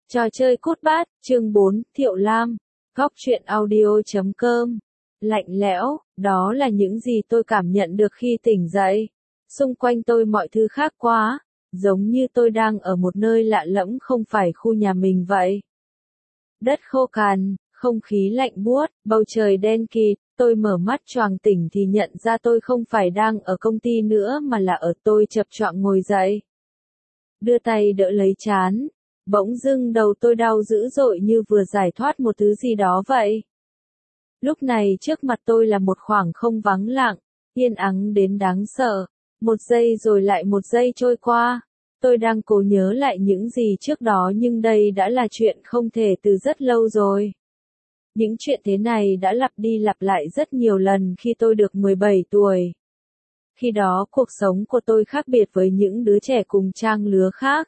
Trò chơi cút bát, chương 4, Thiệu Lam, góc truyện audio.com. Lạnh lẽo, đó là những gì tôi cảm nhận được khi tỉnh dậy. Xung quanh tôi mọi thứ khác quá, giống như tôi đang ở một nơi lạ lẫm không phải khu nhà mình vậy. Đất khô cằn, không khí lạnh buốt, bầu trời đen kịt, tôi mở mắt choàng tỉnh thì nhận ra tôi không phải đang ở công ty nữa mà là ở tôi chập choạng ngồi dậy. Đưa tay đỡ lấy trán. Bỗng dưng đầu tôi đau dữ dội như vừa giải thoát một thứ gì đó vậy. Lúc này trước mặt tôi là một khoảng không vắng lặng, yên ắng đến đáng sợ. Một giây rồi lại một giây trôi qua. Tôi đang cố nhớ lại những gì trước đó nhưng đây đã là chuyện không thể từ rất lâu rồi. Những chuyện thế này đã lặp đi lặp lại rất nhiều lần khi tôi được 17 tuổi. Khi đó cuộc sống của tôi khác biệt với những đứa trẻ cùng trang lứa khác.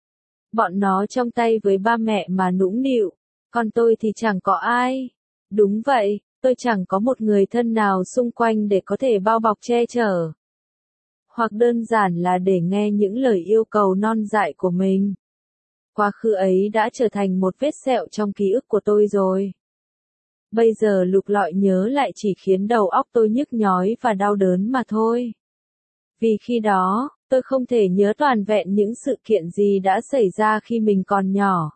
Bọn nó trong tay với ba mẹ mà nũng nịu, còn tôi thì chẳng có ai. Đúng vậy, tôi chẳng có một người thân nào xung quanh để có thể bao bọc che chở. Hoặc đơn giản là để nghe những lời yêu cầu non dại của mình. Quá khứ ấy đã trở thành một vết sẹo trong ký ức của tôi rồi. Bây giờ lục lọi nhớ lại chỉ khiến đầu óc tôi nhức nhói và đau đớn mà thôi. Vì khi đó, tôi không thể nhớ toàn vẹn những sự kiện gì đã xảy ra khi mình còn nhỏ.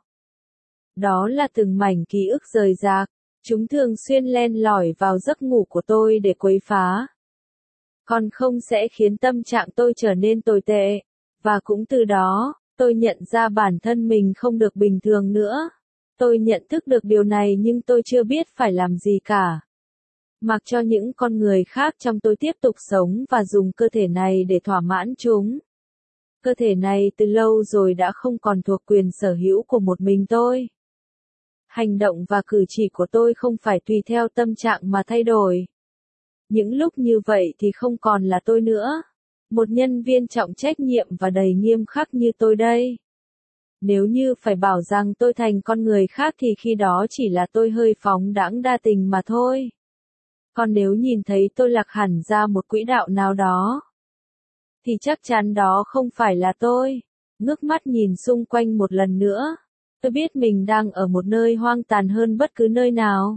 Đó là từng mảnh ký ức rời rạc, chúng thường xuyên len lỏi vào giấc ngủ của tôi để quấy phá. Còn không sẽ khiến tâm trạng tôi trở nên tồi tệ, và cũng từ đó, tôi nhận ra bản thân mình không được bình thường nữa. Tôi nhận thức được điều này nhưng tôi chưa biết phải làm gì cả. Mặc cho những con người khác trong tôi tiếp tục sống và dùng cơ thể này để thỏa mãn chúng. Cơ thể này từ lâu rồi đã không còn thuộc quyền sở hữu của một mình tôi. Hành động và cử chỉ của tôi không phải tùy theo tâm trạng mà thay đổi. Những lúc như vậy thì không còn là tôi nữa. Một nhân viên trọng trách nhiệm và đầy nghiêm khắc như tôi đây. Nếu như phải bảo rằng tôi thành con người khác thì khi đó chỉ là tôi hơi phóng đãng đa tình mà thôi. Còn nếu nhìn thấy tôi lạc hẳn ra một quỹ đạo nào đó, thì chắc chắn đó không phải là tôi. Ngước mắt nhìn xung quanh một lần nữa, tôi biết mình đang ở một nơi hoang tàn hơn bất cứ nơi nào.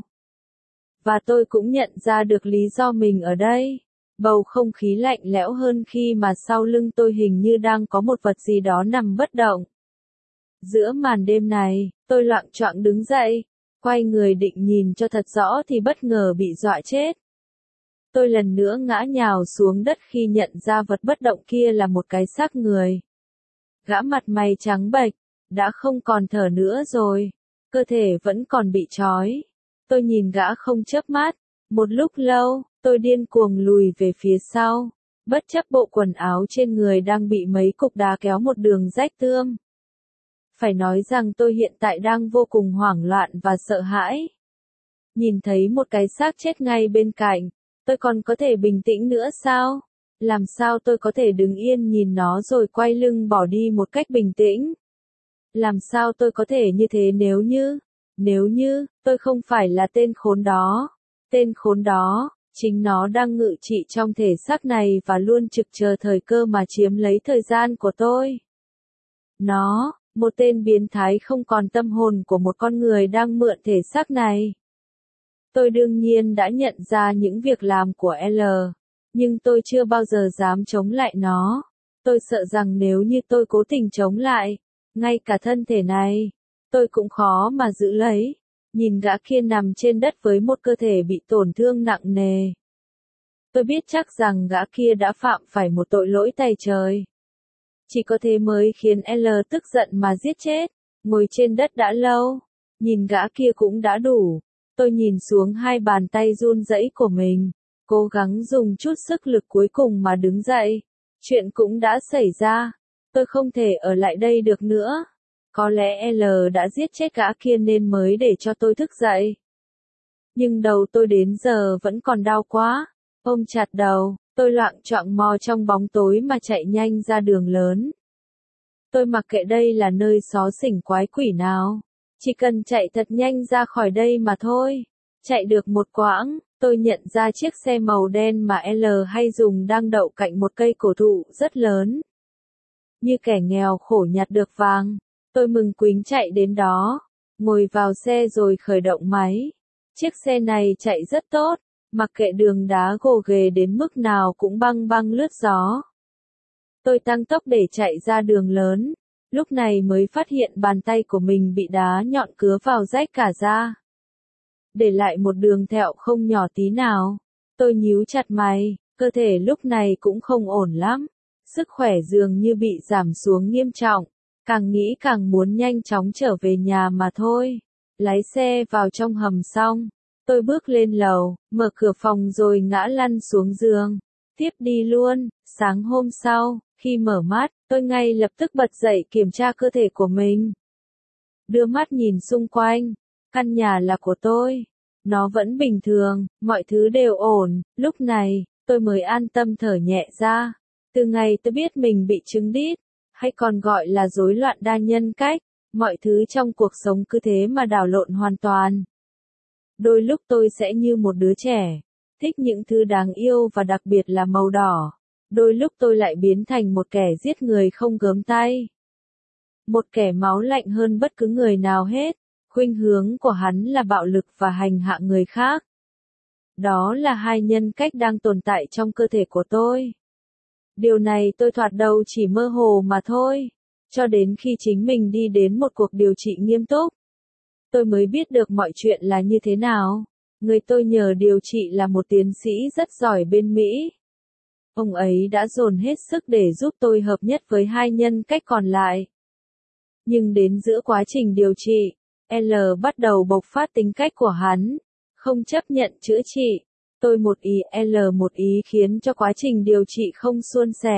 Và tôi cũng nhận ra được lý do mình ở đây. Bầu không khí lạnh lẽo hơn khi mà sau lưng tôi hình như đang có một vật gì đó nằm bất động. Giữa màn đêm này, tôi loạng choạng đứng dậy. Quay người định nhìn cho thật rõ thì bất ngờ bị dọa chết. Tôi lần nữa ngã nhào xuống đất khi nhận ra vật bất động kia là một cái xác người. Gã mặt mày trắng bệch, đã không còn thở nữa rồi, cơ thể vẫn còn bị trói. Tôi nhìn gã không chớp mắt, một lúc lâu, tôi điên cuồng lùi về phía sau, bất chấp bộ quần áo trên người đang bị mấy cục đá kéo một đường rách tươm. Phải nói rằng tôi hiện tại đang vô cùng hoảng loạn và sợ hãi. Nhìn thấy một cái xác chết ngay bên cạnh, tôi còn có thể bình tĩnh nữa sao? Làm sao tôi có thể đứng yên nhìn nó rồi quay lưng bỏ đi một cách bình tĩnh? Làm sao tôi có thể như thế nếu như, tôi không phải là tên khốn đó. Tên khốn đó, chính nó đang ngự trị trong thể xác này và luôn trực chờ thời cơ mà chiếm lấy thời gian của tôi. Nó, một tên biến thái không còn tâm hồn của một con người đang mượn thể xác này. Tôi đương nhiên đã nhận ra những việc làm của L, nhưng tôi chưa bao giờ dám chống lại nó. Tôi sợ rằng nếu như tôi cố tình chống lại, ngay cả thân thể này, tôi cũng khó mà giữ lấy. Nhìn gã kia nằm trên đất với một cơ thể bị tổn thương nặng nề. Tôi biết chắc rằng gã kia đã phạm phải một tội lỗi tày trời. Chỉ có thế mới khiến L tức giận mà giết chết. Ngồi trên đất đã lâu, nhìn gã kia cũng đã đủ. Tôi nhìn xuống hai bàn tay run rẩy của mình, cố gắng dùng chút sức lực cuối cùng mà đứng dậy. Chuyện cũng đã xảy ra, tôi không thể ở lại đây được nữa. Có lẽ L đã giết chết gã kia nên mới để cho tôi thức dậy. Nhưng đầu tôi đến giờ vẫn còn đau quá. Ôm chặt đầu, tôi loạng choạng mò trong bóng tối mà chạy nhanh ra đường lớn. Tôi mặc kệ đây là nơi xó xỉnh quái quỷ nào. Chỉ cần chạy thật nhanh ra khỏi đây mà thôi. Chạy được một quãng, tôi nhận ra chiếc xe màu đen mà L hay dùng đang đậu cạnh một cây cổ thụ rất lớn. Như kẻ nghèo khổ nhặt được vàng, Tôi mừng quính chạy đến đó, ngồi vào xe rồi khởi động máy. Chiếc xe này chạy rất tốt, mặc kệ đường đá gồ ghề đến mức nào cũng băng băng lướt gió. Tôi tăng tốc để chạy ra đường lớn, lúc này mới phát hiện bàn tay của mình bị đá nhọn cứa vào rách cả da. Để lại một đường thẹo không nhỏ tí nào. Tôi nhíu chặt mày, cơ thể lúc này cũng không ổn lắm. Sức khỏe dường như bị giảm xuống nghiêm trọng. Càng nghĩ càng muốn nhanh chóng trở về nhà mà thôi. Lái xe vào trong hầm xong. Tôi bước lên lầu, mở cửa phòng rồi ngã lăn xuống giường. Tiếp đi luôn. Sáng hôm sau, khi mở mắt, tôi ngay lập tức bật dậy kiểm tra cơ thể của mình. Đưa mắt nhìn xung quanh. Căn nhà là của tôi. Nó vẫn bình thường, mọi thứ đều ổn. Lúc này, tôi mới an tâm thở nhẹ ra. Từ ngày tôi biết mình bị chứng đít, hay còn gọi là rối loạn đa nhân cách, mọi thứ trong cuộc sống cứ thế mà đảo lộn hoàn toàn. Đôi lúc tôi sẽ như một đứa trẻ, thích những thứ đáng yêu và đặc biệt là màu đỏ. Đôi lúc tôi lại biến thành một kẻ giết người không gớm tay. Một kẻ máu lạnh hơn bất cứ người nào hết. Khuynh hướng của hắn là bạo lực và hành hạ người khác. Đó là hai nhân cách đang tồn tại trong cơ thể của tôi. Điều này tôi thoạt đầu chỉ mơ hồ mà thôi, cho đến khi chính mình đi đến một cuộc điều trị nghiêm túc. Tôi mới biết được mọi chuyện là như thế nào. Người tôi nhờ điều trị là một tiến sĩ rất giỏi bên Mỹ. Ông ấy đã dồn hết sức để giúp tôi hợp nhất với hai nhân cách còn lại. Nhưng đến giữa quá trình điều trị, L bắt đầu bộc phát tính cách của hắn, không chấp nhận chữa trị. Tôi một ý L một ý khiến cho quá trình điều trị không suôn sẻ.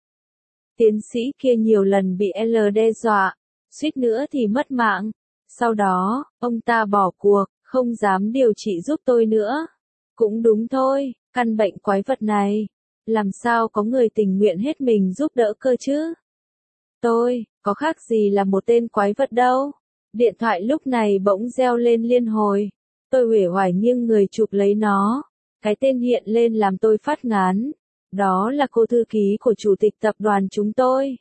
Tiến sĩ kia nhiều lần bị L đe dọa, suýt nữa thì mất mạng. Sau đó, ông ta bỏ cuộc, không dám điều trị giúp tôi nữa. Cũng đúng thôi, căn bệnh quái vật này, làm sao có người tình nguyện hết mình giúp đỡ cơ chứ? Tôi, có khác gì là một tên quái vật đâu. Điện thoại lúc này bỗng reo lên liên hồi. Tôi uể oải nghiêng người chụp lấy nó. Cái tên hiện lên làm tôi phát ngán. Đó là cô thư ký của chủ tịch tập đoàn chúng tôi.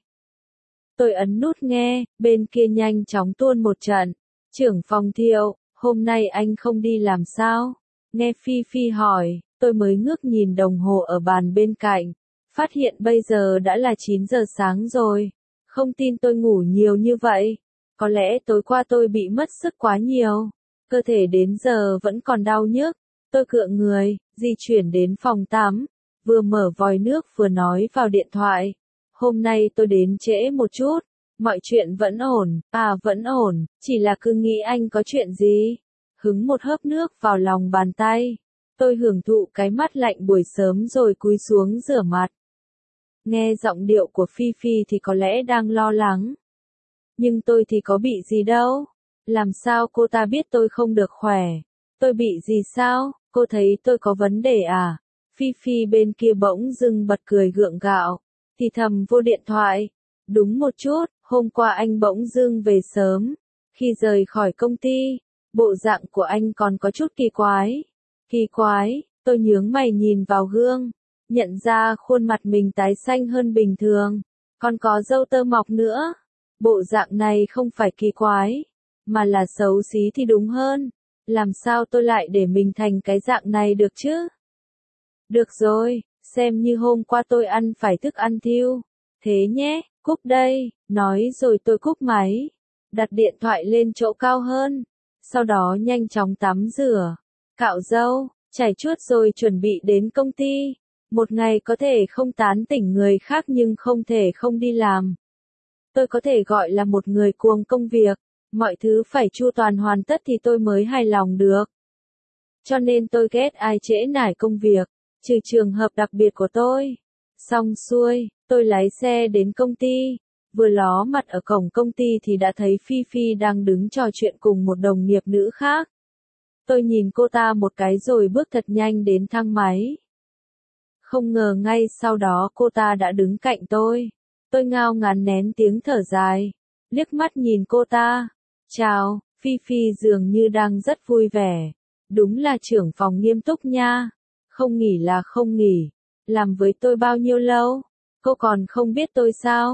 Tôi ấn nút nghe, bên kia nhanh chóng tuôn một trận. Trưởng phòng Thiệu, hôm nay anh không đi làm sao? Nghe Phi Phi hỏi, tôi mới ngước nhìn đồng hồ ở bàn bên cạnh. Phát hiện bây giờ đã là 9 giờ sáng rồi. Không tin tôi ngủ nhiều như vậy. Có lẽ tối qua tôi bị mất sức quá nhiều. Cơ thể đến giờ vẫn còn đau nhức. Tôi cựa người, di chuyển đến phòng tắm. Vừa mở vòi nước vừa nói vào điện thoại. Hôm nay tôi đến trễ một chút. Mọi chuyện vẫn ổn, vẫn ổn, chỉ là cứ nghĩ anh có chuyện gì. Hứng một hớp nước vào lòng bàn tay. Tôi hưởng thụ cái mát lạnh buổi sớm rồi cúi xuống rửa mặt. Nghe giọng điệu của Phi Phi thì có lẽ đang lo lắng. Nhưng tôi thì có bị gì đâu. Làm sao cô ta biết tôi không được khỏe? Tôi bị gì sao? Cô thấy tôi có vấn đề à? Phi Phi bên kia bỗng dưng bật cười gượng gạo. Thì thầm vô điện thoại. Đúng một chút, hôm qua anh bỗng dưng về sớm. Khi rời khỏi công ty, bộ dạng của anh còn có chút kỳ quái. Kỳ quái, tôi nhướng mày nhìn vào gương. Nhận ra khuôn mặt mình tái xanh hơn bình thường. Còn có râu tơ mọc nữa. Bộ dạng này không phải kỳ quái, mà là xấu xí thì đúng hơn. Làm sao tôi lại để mình thành cái dạng này được chứ? Được rồi, xem như hôm qua tôi ăn phải thức ăn thiêu. Thế nhé, cúp đây, nói rồi tôi cúp máy. Đặt điện thoại lên chỗ cao hơn. Sau đó nhanh chóng tắm rửa, cạo râu, chải chuốt rồi chuẩn bị đến công ty. Một ngày có thể không tán tỉnh người khác nhưng không thể không đi làm. Tôi có thể gọi là một người cuồng công việc. Mọi thứ phải chu toàn hoàn tất thì tôi mới hài lòng được. Cho nên tôi ghét ai trễ nải công việc, trừ trường hợp đặc biệt của tôi. Xong xuôi, tôi lái xe đến công ty. Vừa ló mặt ở cổng công ty thì đã thấy Phi Phi đang đứng trò chuyện cùng một đồng nghiệp nữ khác. Tôi nhìn cô ta một cái rồi bước thật nhanh đến thang máy. Không ngờ ngay sau đó cô ta đã đứng cạnh tôi. Tôi ngao ngán nén tiếng thở dài. Liếc mắt nhìn cô ta. Chào, Phi Phi dường như đang rất vui vẻ. Đúng là trưởng phòng nghiêm túc nha. Không nghỉ là không nghỉ. Làm với tôi bao nhiêu lâu? Cô còn không biết tôi sao?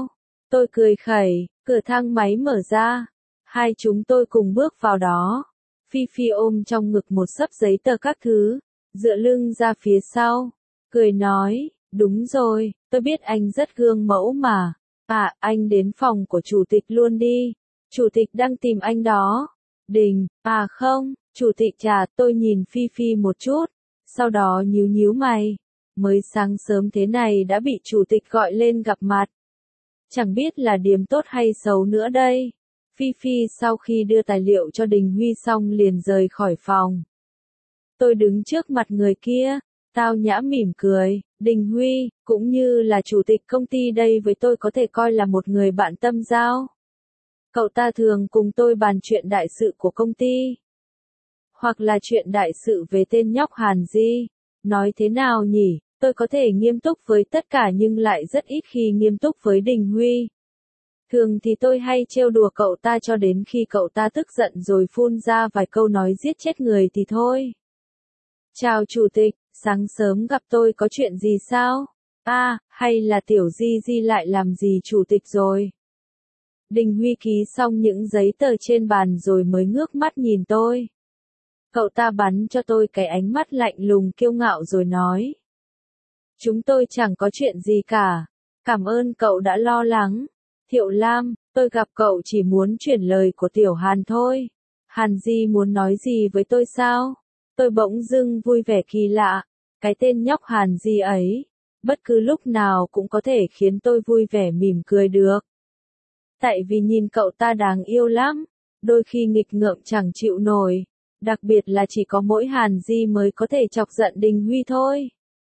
Tôi cười khẩy, cửa thang máy mở ra. Hai chúng tôi cùng bước vào đó. Phi Phi ôm trong ngực một xấp giấy tờ các thứ, dựa lưng ra phía sau, cười nói, đúng rồi, tôi biết anh rất gương mẫu mà. À, anh đến phòng của chủ tịch luôn đi. Chủ tịch đang tìm anh đó. Đình, à không, chủ tịch chà, tôi nhìn Phi Phi một chút, sau đó nhíu nhíu mày. Mới sáng sớm thế này đã bị chủ tịch gọi lên gặp mặt. Chẳng biết là điểm tốt hay xấu nữa đây. Phi Phi sau khi đưa tài liệu cho Đình Huy xong liền rời khỏi phòng. Tôi đứng trước mặt người kia, tao nhã mỉm cười, Đình Huy, cũng như là chủ tịch công ty đây với tôi có thể coi là một người bạn tâm giao. Cậu ta thường cùng tôi bàn chuyện đại sự của công ty. Hoặc là chuyện đại sự về tên nhóc Hàn Di. Nói thế nào nhỉ, tôi có thể nghiêm túc với tất cả nhưng lại rất ít khi nghiêm túc với Đình Huy. Thường thì tôi hay trêu đùa cậu ta cho đến khi cậu ta tức giận rồi phun ra vài câu nói giết chết người thì thôi. Chào chủ tịch, sáng sớm gặp tôi có chuyện gì sao? À, hay là tiểu Di Di lại làm gì chủ tịch rồi? Đình Huy ký xong những giấy tờ trên bàn rồi mới ngước mắt nhìn tôi. Cậu ta bắn cho tôi cái ánh mắt lạnh lùng kiêu ngạo rồi nói. Chúng tôi chẳng có chuyện gì cả. Cảm ơn cậu đã lo lắng. Thiệu Lam, tôi gặp cậu chỉ muốn chuyển lời của Tiểu Hàn thôi. Hàn Di muốn nói gì với tôi sao? Tôi bỗng dưng vui vẻ kỳ lạ. Cái tên nhóc Hàn Di ấy, bất cứ lúc nào cũng có thể khiến tôi vui vẻ mỉm cười được. Tại vì nhìn cậu ta đáng yêu lắm, đôi khi nghịch ngợm chẳng chịu nổi. Đặc biệt là chỉ có mỗi Hàn Di mới có thể chọc giận Đình Huy thôi.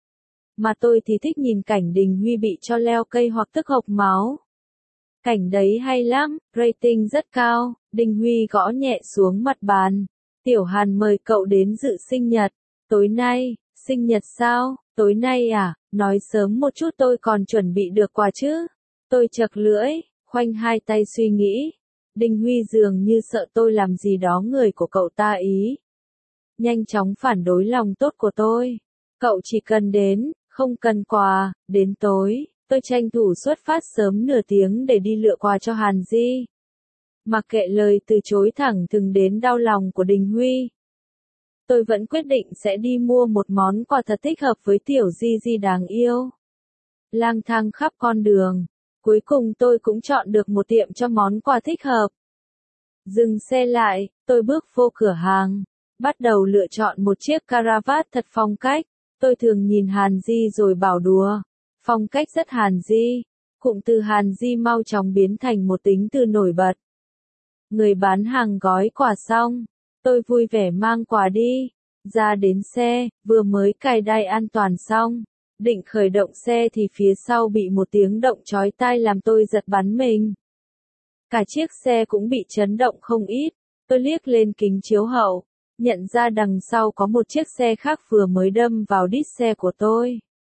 Mà tôi thì thích nhìn cảnh Đình Huy bị cho leo cây hoặc tức hộc máu. Cảnh đấy hay lắm, rating rất cao. Đình Huy gõ nhẹ xuống mặt bàn. Tiểu Hàn mời cậu đến dự sinh nhật. Tối nay, sinh nhật sao? Tối nay à? Nói sớm một chút tôi còn chuẩn bị được quà chứ. Tôi chật lưỡi, khoanh hai tay suy nghĩ. Đình Huy dường như sợ tôi làm gì đó người của cậu ta ý. Nhanh chóng phản đối lòng tốt của tôi. Cậu chỉ cần đến, không cần quà, đến tối. Tôi tranh thủ xuất phát sớm nửa tiếng để đi lựa quà cho Hàn Di. Mặc kệ lời từ chối thẳng thừng đến đau lòng của Đình Huy. Tôi vẫn quyết định sẽ đi mua một món quà thật thích hợp với tiểu Di Di đáng yêu. Lang thang khắp con đường. Cuối cùng tôi cũng chọn được một tiệm cho món quà thích hợp. Dừng xe lại, tôi bước vô cửa hàng. Bắt đầu lựa chọn một chiếc caravat thật phong cách. Tôi thường nhìn Hàn Di rồi bảo đùa. Phong cách rất Hàn Di. Cụm từ Hàn Di mau chóng biến thành một tính từ nổi bật. Người bán hàng gói quà xong. Tôi vui vẻ mang quà đi. Ra đến xe, vừa mới cài đai an toàn xong. Định khởi động xe thì phía sau bị một tiếng động chói tai làm tôi giật bắn mình. Cả chiếc xe cũng bị chấn động không ít. Tôi liếc lên kính chiếu hậu, nhận ra đằng sau có một chiếc xe khác vừa mới đâm vào đít xe của tôi.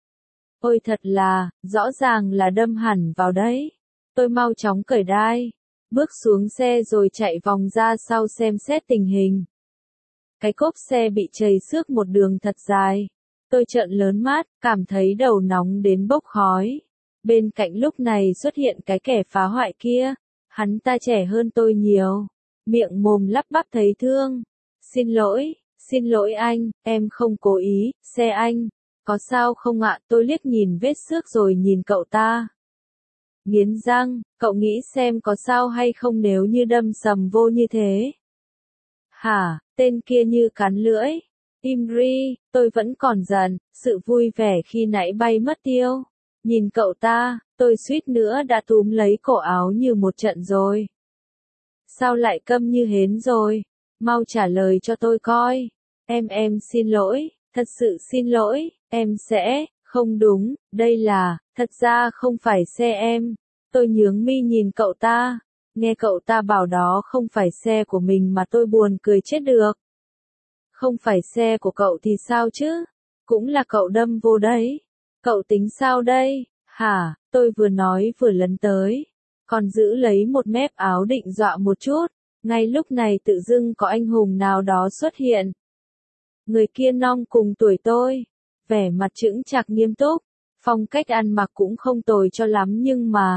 Ôi thật là, rõ ràng là đâm hẳn vào đấy. Tôi mau chóng cởi đai, bước xuống xe rồi chạy vòng ra sau xem xét tình hình. Cái cốp xe bị trầy xước một đường thật dài. Tôi trợn lớn mắt, cảm thấy đầu nóng đến bốc khói. Bên cạnh lúc này xuất hiện cái kẻ phá hoại kia. Hắn ta trẻ hơn tôi nhiều. Miệng mồm lắp bắp thấy thương. Xin lỗi anh, em không cố ý, xe anh. Có sao không ạ? Tôi liếc nhìn vết xước rồi nhìn cậu ta. Nghiến răng, cậu nghĩ xem có sao hay không nếu như đâm sầm vô như thế. Hả, tên kia như cắn lưỡi. Imri, tôi vẫn còn giận, sự vui vẻ khi nãy bay mất tiêu. Nhìn cậu ta, tôi suýt nữa đã túm lấy cổ áo như một trận rồi. Sao lại câm như hến rồi? Mau trả lời cho tôi coi. Em xin lỗi, thật sự xin lỗi, em sẽ, không đúng, đây là, thật ra không phải xe em. Tôi nhướng mi nhìn cậu ta, nghe cậu ta bảo đó không phải xe của mình mà tôi buồn cười chết được. Không phải xe của cậu thì sao chứ? Cũng là cậu đâm vô đấy. Cậu tính sao đây? Hả, tôi vừa nói vừa lấn tới. Còn giữ lấy một mép áo định dọa một chút. Ngay lúc này tự dưng có anh hùng nào đó xuất hiện. Người kia non cùng tuổi tôi. Vẻ mặt chững chạc nghiêm túc. Phong cách ăn mặc cũng không tồi cho lắm nhưng mà.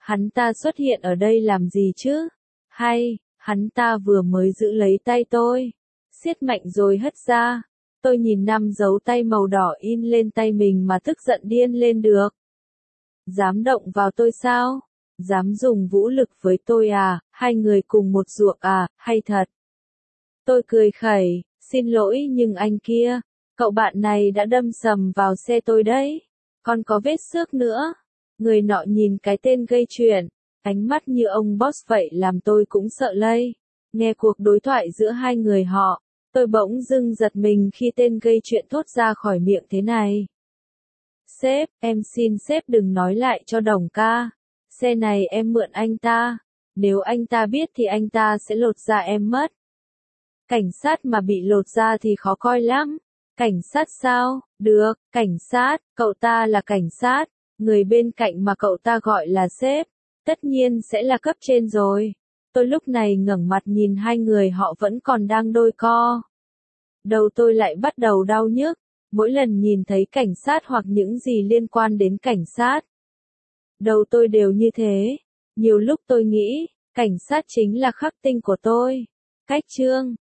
Hắn ta xuất hiện ở đây làm gì chứ? Hay, hắn ta vừa mới giữ lấy tay tôi, siết mạnh rồi hất ra. Tôi nhìn 5 dấu tay màu đỏ in lên tay mình mà tức giận điên lên được. Dám động vào tôi sao? Dám dùng vũ lực với tôi à? Hai người cùng một ruột à? Hay thật? Tôi cười khẩy, xin lỗi nhưng anh kia, cậu bạn này đã đâm sầm vào xe tôi đấy. Còn có vết xước nữa. Người nọ nhìn cái tên gây chuyện, ánh mắt như ông boss vậy làm tôi cũng sợ lây. Nghe cuộc đối thoại giữa hai người họ, tôi bỗng dưng giật mình khi tên gây chuyện thốt ra khỏi miệng thế này. Sếp, em xin sếp đừng nói lại cho Đồng ca. Xe này em mượn anh ta. Nếu anh ta biết thì anh ta sẽ lột da em mất. Cảnh sát mà bị lột da thì khó coi lắm. Cảnh sát sao? Được, cảnh sát, cậu ta là cảnh sát. Người bên cạnh mà cậu ta gọi là sếp, tất nhiên sẽ là cấp trên rồi. Tôi lúc này ngẩng mặt nhìn hai người họ vẫn còn đang đôi co. Đầu tôi lại bắt đầu đau nhức, mỗi lần nhìn thấy cảnh sát hoặc những gì liên quan đến cảnh sát. Đầu tôi đều như thế. Nhiều lúc tôi nghĩ, cảnh sát chính là khắc tinh của tôi. Cách chương